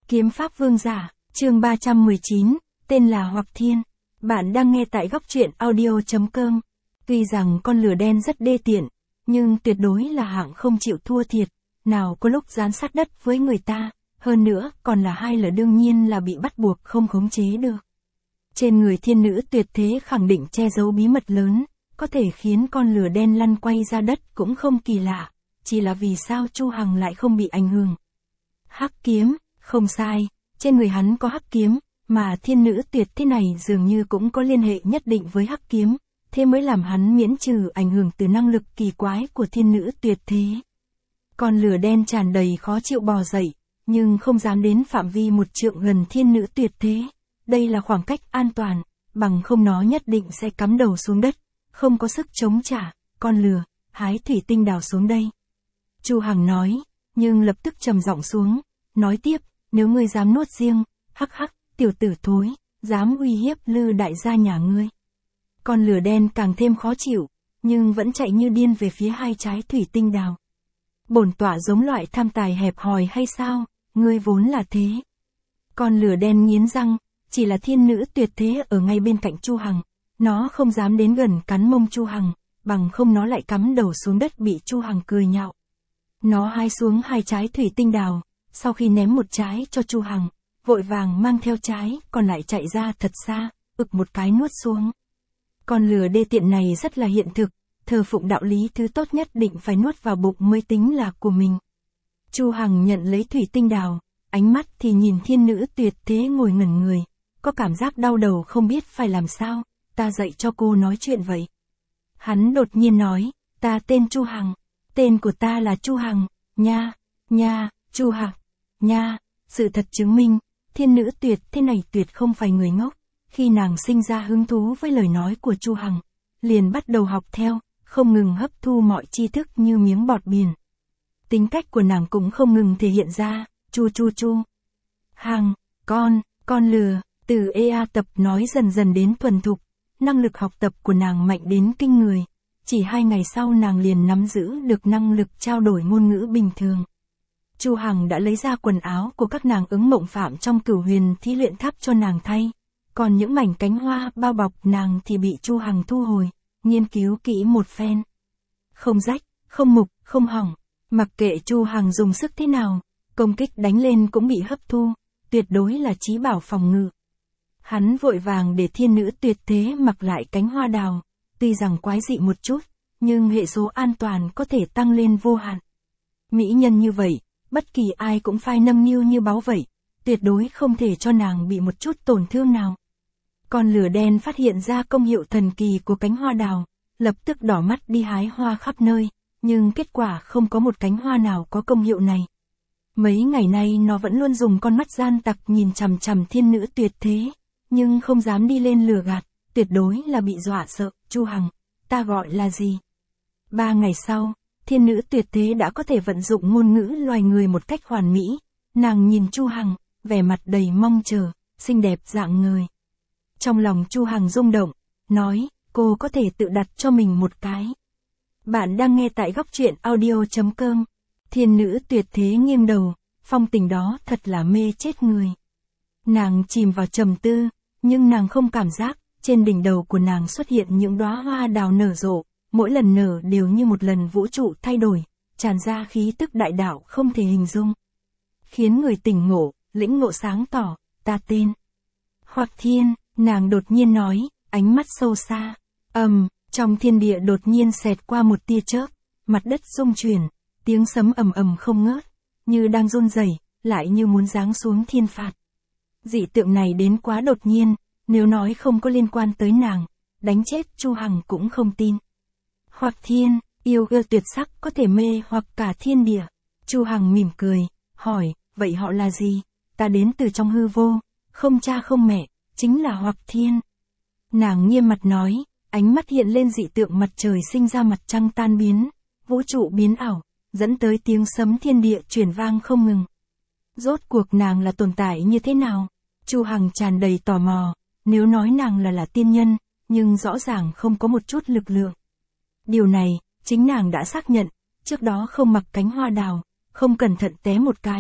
Kiếm pháp vương giả, chương 319, tên là Hoặc Thiên. Bạn đang nghe tại góc truyện audio.com. Tuy rằng con lửa đen rất đê tiện, nhưng tuyệt đối là hạng không chịu thua thiệt, nào có lúc dán sát đất với người ta, hơn nữa còn là hai lửa đương nhiên là bị bắt buộc không khống chế được. Trên người thiên nữ tuyệt thế khẳng định che giấu bí mật lớn, có thể khiến con lửa đen lăn quay ra đất cũng không kỳ lạ, chỉ là vì sao Chu Hằng lại không bị ảnh hưởng. Hắc kiếm, không sai, trên người hắn có hắc kiếm, mà thiên nữ tuyệt thế này dường như cũng có liên hệ nhất định với hắc kiếm, thế mới làm hắn miễn trừ ảnh hưởng từ năng lực kỳ quái của thiên nữ tuyệt thế. Con lửa đen tràn đầy khó chịu bò dậy, nhưng không dám đến phạm vi 1 trượng gần thiên nữ tuyệt thế. Đây là khoảng cách an toàn, bằng không nó nhất định sẽ cắm đầu xuống đất, không có sức chống trả. Con lừa, hái thủy tinh đào xuống đây. Chu Hằng nói, nhưng lập tức trầm giọng xuống, nói tiếp, nếu ngươi dám nuốt riêng, hắc hắc, tiểu tử thối, dám uy hiếp Lư đại gia nhà ngươi. Con lửa đen càng thêm khó chịu, nhưng vẫn chạy như điên về phía hai trái thủy tinh đào. Bổn tọa giống loại tham tài hẹp hòi hay sao, ngươi vốn là thế. Con lửa đen nghiến răng, chỉ là thiên nữ tuyệt thế ở ngay bên cạnh Chu Hằng, nó không dám đến gần cắn mông Chu Hằng, bằng không nó lại cắm đầu xuống đất bị Chu Hằng cười nhạo. Nó hái xuống hai trái thủy tinh đào, sau khi ném một trái cho Chu Hằng, vội vàng mang theo trái, còn lại chạy ra thật xa, ực một cái nuốt xuống. Con lừa đê tiện này rất là hiện thực, thờ phụng đạo lý thứ tốt nhất định phải nuốt vào bụng mới tính là của mình. Chu Hằng nhận lấy thủy tinh đào, ánh mắt thì nhìn thiên nữ tuyệt thế ngồi ngẩn người, có cảm giác đau đầu không biết phải làm sao, ta dạy cho cô nói chuyện vậy. Hắn đột nhiên nói, ta tên Chu Hằng, tên của ta là Chu Hằng, nha, Chu Hằng, nha, sự thật chứng minh, thiên nữ tuyệt thế này tuyệt không phải người ngốc, khi nàng sinh ra hứng thú với lời nói của Chu Hằng, liền bắt đầu học theo, không ngừng hấp thu mọi tri thức như miếng bọt biển. Tính cách của nàng cũng không ngừng thể hiện ra, chu Hằng, con lừa, từ EA tập nói dần dần đến thuần thục, năng lực học tập của nàng mạnh đến kinh người. Chỉ 2 ngày sau nàng liền nắm giữ được năng lực trao đổi ngôn ngữ bình thường. Chu Hằng đã lấy ra quần áo của các nàng ứng mộng phạm trong Cửu Huyền Thí Luyện Tháp cho nàng thay, còn những mảnh cánh hoa bao bọc nàng thì bị Chu Hằng thu hồi, nghiên cứu kỹ một phen. Không rách, không mục, không hỏng, mặc kệ Chu Hằng dùng sức thế nào, công kích đánh lên cũng bị hấp thu, tuyệt đối là chí bảo phòng ngự. Hắn vội vàng để thiên nữ tuyệt thế mặc lại cánh hoa đào, tuy rằng quái dị một chút, nhưng hệ số an toàn có thể tăng lên vô hạn. Mỹ nhân như vậy, bất kỳ ai cũng phai nâng niu như báu vậy, tuyệt đối không thể cho nàng bị một chút tổn thương nào. Con lửa đen phát hiện ra công hiệu thần kỳ của cánh hoa đào, lập tức đỏ mắt đi hái hoa khắp nơi, nhưng kết quả không có một cánh hoa nào có công hiệu này. Mấy ngày nay nó vẫn luôn dùng con mắt gian tặc nhìn chằm chằm thiên nữ tuyệt thế, nhưng không dám đi lên lừa gạt, tuyệt đối là bị dọa sợ. Chu Hằng, ta gọi là gì? 3 ngày sau, thiên nữ tuyệt thế đã có thể vận dụng ngôn ngữ loài người một cách hoàn mỹ. Nàng nhìn Chu Hằng, vẻ mặt đầy mong chờ, xinh đẹp rạng ngời. Trong lòng Chu Hằng rung động, nói, cô có thể tự đặt cho mình một cái. Bạn đang nghe tại góc truyện audio.com. Thiên nữ tuyệt thế nghiêng đầu, phong tình đó thật là mê chết người. Nàng chìm vào trầm tư, nhưng nàng không cảm giác, trên đỉnh đầu của nàng xuất hiện những đóa hoa đào nở rộ, mỗi lần nở đều như một lần vũ trụ thay đổi, tràn ra khí tức đại đạo không thể hình dung. Khiến người tỉnh ngộ, lĩnh ngộ sáng tỏ, ta tên Hoặc Thiên, nàng đột nhiên nói, ánh mắt sâu xa. Trong thiên địa đột nhiên xẹt qua một tia chớp, mặt đất rung chuyển, tiếng sấm ầm ầm không ngớt, như đang run rẩy, lại như muốn giáng xuống thiên phạt. Dị tượng này đến quá đột nhiên, nếu nói không có liên quan tới nàng, đánh chết Chu Hằng cũng không tin. Hoặc Thiên, yêu tuyệt sắc có thể mê hoặc cả thiên địa. Chu Hằng mỉm cười, hỏi, vậy họ là gì? Ta đến từ trong hư vô, không cha không mẹ, chính là Hoặc Thiên. Nàng nghiêm mặt nói, ánh mắt hiện lên dị tượng mặt trời sinh ra mặt trăng tan biến, vũ trụ biến ảo, dẫn tới tiếng sấm thiên địa chuyển vang không ngừng. Rốt cuộc nàng là tồn tại như thế nào? Chu Hằng tràn đầy tò mò, nếu nói nàng là tiên nhân, nhưng rõ ràng không có một chút lực lượng. Điều này, chính nàng đã xác nhận, trước đó không mặc cánh hoa đào, không cẩn thận té một cái,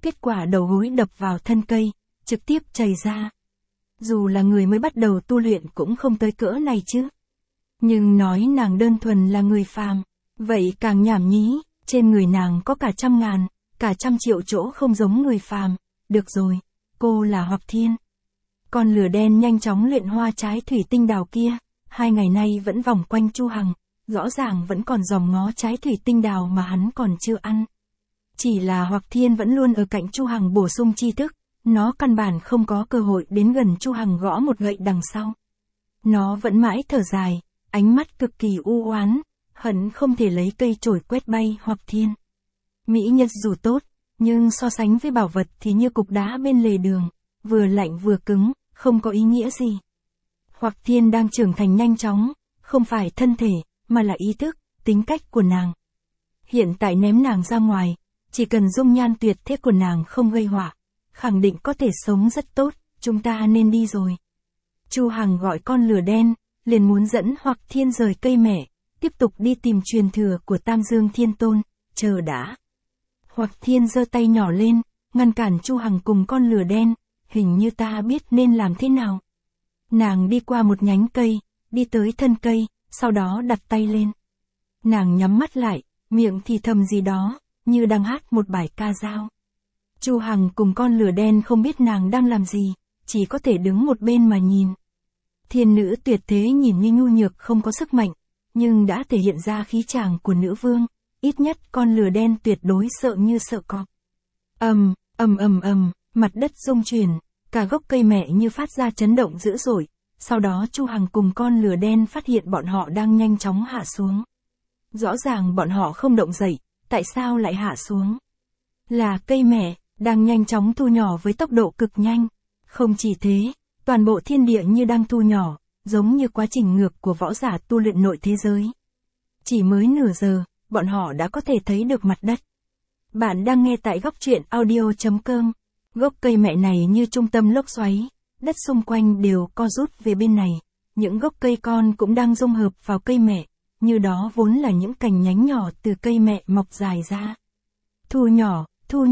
kết quả đầu gối đập vào thân cây, trực tiếp chảy ra. Dù là người mới bắt đầu tu luyện cũng không tới cỡ này chứ. Nhưng nói nàng đơn thuần là người phàm, vậy càng nhảm nhí, trên người nàng có cả 100.000, cả 100.000.000 chỗ không giống người phàm. Được rồi, cô là Hoặc Thiên. Con lửa đen nhanh chóng luyện hoa trái thủy tinh đào kia, 2 ngày nay vẫn vòng quanh Chu Hằng, rõ ràng vẫn còn dòm ngó trái thủy tinh đào mà hắn còn chưa ăn. Chỉ là Hoặc Thiên vẫn luôn ở cạnh Chu Hằng bổ sung tri thức, nó căn bản không có cơ hội đến gần Chu Hằng gõ một gậy đằng sau. Nó vẫn mãi thở dài, ánh mắt cực kỳ u oán, hận không thể lấy cây chổi quét bay Hoặc Thiên. Mỹ nhân dù tốt, nhưng so sánh với bảo vật thì như cục đá bên lề đường, vừa lạnh vừa cứng, không có ý nghĩa gì. Hoặc Thiên đang trưởng thành nhanh chóng, không phải thân thể, mà là ý thức, tính cách của nàng. Hiện tại ném nàng ra ngoài, chỉ cần dung nhan tuyệt thế của nàng không gây họa, khẳng định có thể sống rất tốt, chúng ta nên đi rồi. Chu Hằng gọi con lửa đen, liền muốn dẫn Hoặc Thiên rời cây mẹ, tiếp tục đi tìm truyền thừa của Tam Dương Thiên Tôn, chờ đã. Hoặc Thiên giơ tay nhỏ lên, ngăn cản Chu Hằng cùng con lửa đen, hình như ta biết nên làm thế nào. Nàng đi qua một nhánh cây, đi tới thân cây, sau đó đặt tay lên. Nàng nhắm mắt lại, miệng thì thầm gì đó, như đang hát một bài ca dao. Chu Hằng cùng con lửa đen không biết nàng đang làm gì, chỉ có thể đứng một bên mà nhìn. Thiên nữ tuyệt thế nhìn như nhu nhược không có sức mạnh, nhưng đã thể hiện ra khí chàng của nữ vương, ít nhất con lửa đen tuyệt đối sợ như sợ cọp. Ầm, mặt đất rung chuyển, cả gốc cây mẹ như phát ra chấn động dữ dội, sau đó Chu Hằng cùng con lửa đen phát hiện bọn họ đang nhanh chóng hạ xuống. Rõ ràng bọn họ không động dậy, tại sao lại hạ xuống? Là cây mẹ, đang nhanh chóng thu nhỏ với tốc độ cực nhanh. Không chỉ thế, toàn bộ thiên địa như đang thu nhỏ, giống như quá trình ngược của võ giả tu luyện nội thế giới. Chỉ mới nửa giờ, bọn họ đã có thể thấy được mặt đất. Bạn đang nghe tại góc truyện audio.com. Gốc cây mẹ này như trung tâm lốc xoáy, đất xung quanh đều co rút về bên này. Những gốc cây con cũng đang dung hợp vào cây mẹ, như đó vốn là những cành nhánh nhỏ từ cây mẹ mọc dài ra. Thu nhỏ,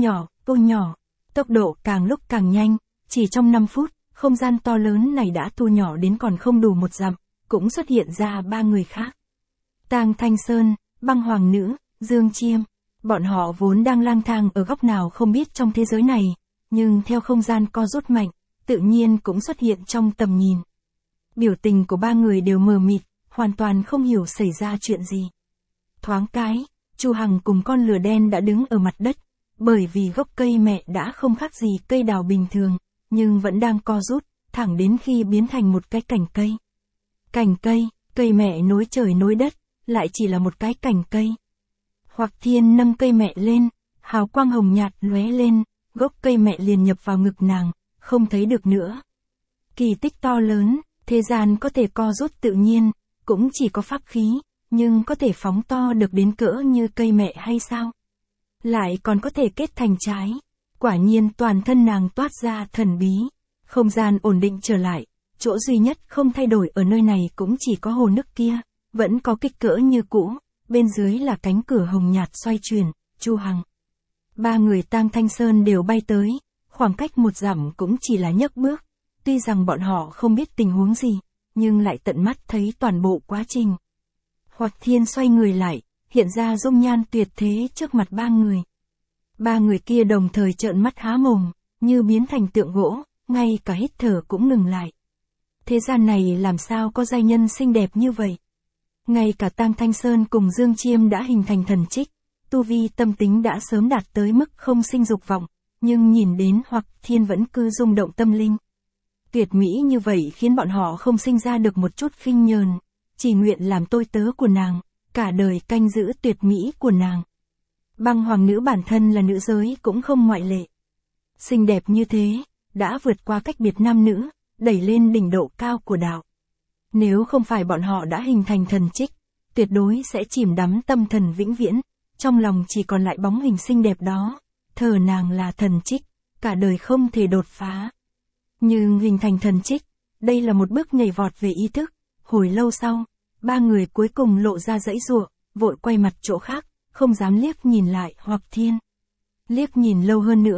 cô nhỏ, tốc độ càng lúc càng nhanh, chỉ trong 5 phút, không gian to lớn này đã thu nhỏ đến còn không đủ 1 dặm, cũng xuất hiện ra 3 người khác. Tang Thanh Sơn, Băng Hoàng Nữ, Dương Chiêm, bọn họ vốn đang lang thang ở góc nào không biết trong thế giới này, nhưng theo không gian co rút mạnh, tự nhiên cũng xuất hiện trong tầm nhìn. Biểu tình của 3 người đều mờ mịt, hoàn toàn không hiểu xảy ra chuyện gì. Thoáng cái, Chu Hằng cùng con lửa đen đã đứng ở mặt đất, bởi vì gốc cây mẹ đã không khác gì cây đào bình thường, nhưng vẫn đang co rút, thẳng đến khi biến thành một cái cành cây. Cành cây, cây mẹ nối trời nối đất, lại chỉ là một cái cành cây. Hoặc Thiên nâng cây mẹ lên, hào quang hồng nhạt lóe lên, gốc cây mẹ liền nhập vào ngực nàng, không thấy được nữa. Kỳ tích to lớn, thế gian có thể co rút tự nhiên, cũng chỉ có pháp khí, nhưng có thể phóng to được đến cỡ như cây mẹ hay sao? Lại còn có thể kết thành trái. Quả nhiên toàn thân nàng toát ra thần bí. Không gian ổn định trở lại, chỗ duy nhất không thay đổi ở nơi này cũng chỉ có hồ nước kia, vẫn có kích cỡ như cũ, bên dưới là cánh cửa hồng nhạt xoay chuyển, Chu Hằng. 3 người Tang Thanh Sơn đều bay tới, khoảng cách 1 dặm cũng chỉ là nhấc bước, tuy rằng bọn họ không biết tình huống gì, nhưng lại tận mắt thấy toàn bộ quá trình. Hoặc Thiên xoay người lại, hiện ra dung nhan tuyệt thế trước mặt 3 người. 3 người kia đồng thời trợn mắt há mồm, như biến thành tượng gỗ, ngay cả hít thở cũng ngừng lại. Thế gian này làm sao có giai nhân xinh đẹp như vậy? Ngay cả Tang Thanh Sơn cùng Dương Chiêm đã hình thành thần trích, tu vi tâm tính đã sớm đạt tới mức không sinh dục vọng, nhưng nhìn đến Hoặc Thiên vẫn cứ rung động tâm linh. Tuyệt mỹ như vậy khiến bọn họ không sinh ra được một chút khinh nhờn, chỉ nguyện làm tôi tớ của nàng, cả đời canh giữ tuyệt mỹ của nàng. Băng Hoàng Nữ bản thân là nữ giới cũng không ngoại lệ. Xinh đẹp như thế, đã vượt qua cách biệt nam nữ, đẩy lên đỉnh độ cao của đạo. Nếu không phải bọn họ đã hình thành thần trích, tuyệt đối sẽ chìm đắm tâm thần vĩnh viễn, trong lòng chỉ còn lại bóng hình xinh đẹp đó, thờ nàng là thần trích, cả đời không thể đột phá. Nhưng hình thành thần trích, đây là một bước nhảy vọt về ý thức, hồi lâu sau, 3 người cuối cùng lộ ra giãy giụa, vội quay mặt chỗ khác, không dám liếc nhìn lại Hoặc Thiên. Liếc nhìn lâu hơn nữa,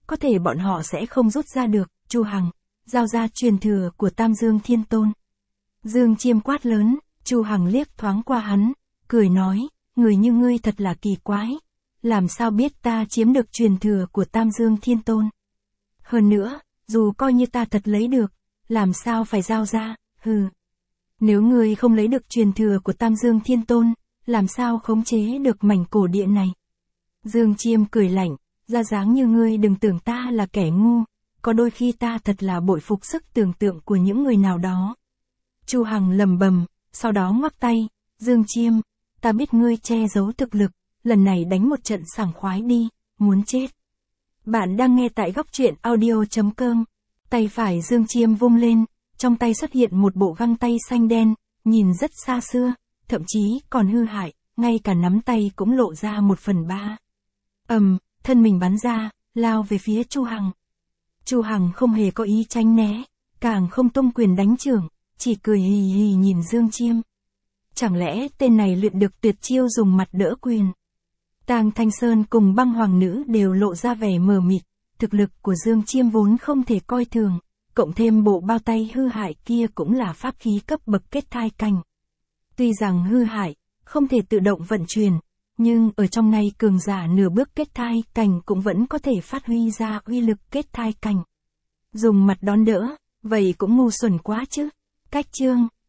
có thể bọn họ sẽ không rút ra được. Chu Hằng, giao ra truyền thừa của Tam Dương Thiên Tôn. Dương Chiêm quát lớn. Chu Hằng liếc thoáng qua hắn, cười nói, người như ngươi thật là kỳ quái, làm sao biết ta chiếm được truyền thừa của Tam Dương Thiên Tôn. Hơn nữa, dù coi như ta thật lấy được, làm sao phải giao ra, hừ. Nếu ngươi không lấy được truyền thừa của Tam Dương Thiên Tôn, làm sao khống chế được mảnh cổ địa này. Dương Chiêm cười lạnh, ra dáng như ngươi đừng tưởng ta là kẻ ngu, có đôi khi ta thật là bội phục sức tưởng tượng của những người nào đó. Chu Hằng lầm bầm, sau đó ngoắc tay, Dương Chiêm, ta biết ngươi che giấu thực lực, lần này đánh một trận sảng khoái đi, muốn chết. Bạn đang nghe tại góc truyện audio.com. Tay phải Dương Chiêm vung lên, trong tay xuất hiện một bộ găng tay xanh đen, nhìn rất xa xưa, thậm chí còn hư hại, ngay cả nắm tay cũng lộ ra 1/3. Thân mình bắn ra, lao về phía Chu Hằng. Chu Hằng không hề có ý tránh né, càng không tung quyền đánh chưởng, chỉ cười hì hì nhìn Dương Chiêm. Chẳng lẽ tên này luyện được tuyệt chiêu dùng mặt đỡ quyền? Tang Thanh Sơn cùng Băng Hoàng Nữ đều lộ ra vẻ mờ mịt, thực lực của Dương Chiêm vốn không thể coi thường, cộng thêm bộ bao tay hư hại kia cũng là pháp khí cấp bậc kết thai cảnh. Tuy rằng hư hại, không thể tự động vận chuyển, nhưng ở trong này cường giả nửa bước kết thai cảnh cũng vẫn có thể phát huy ra uy lực kết thai cảnh. Dùng mặt đón đỡ, vậy cũng ngu xuẩn quá chứ. Cách chương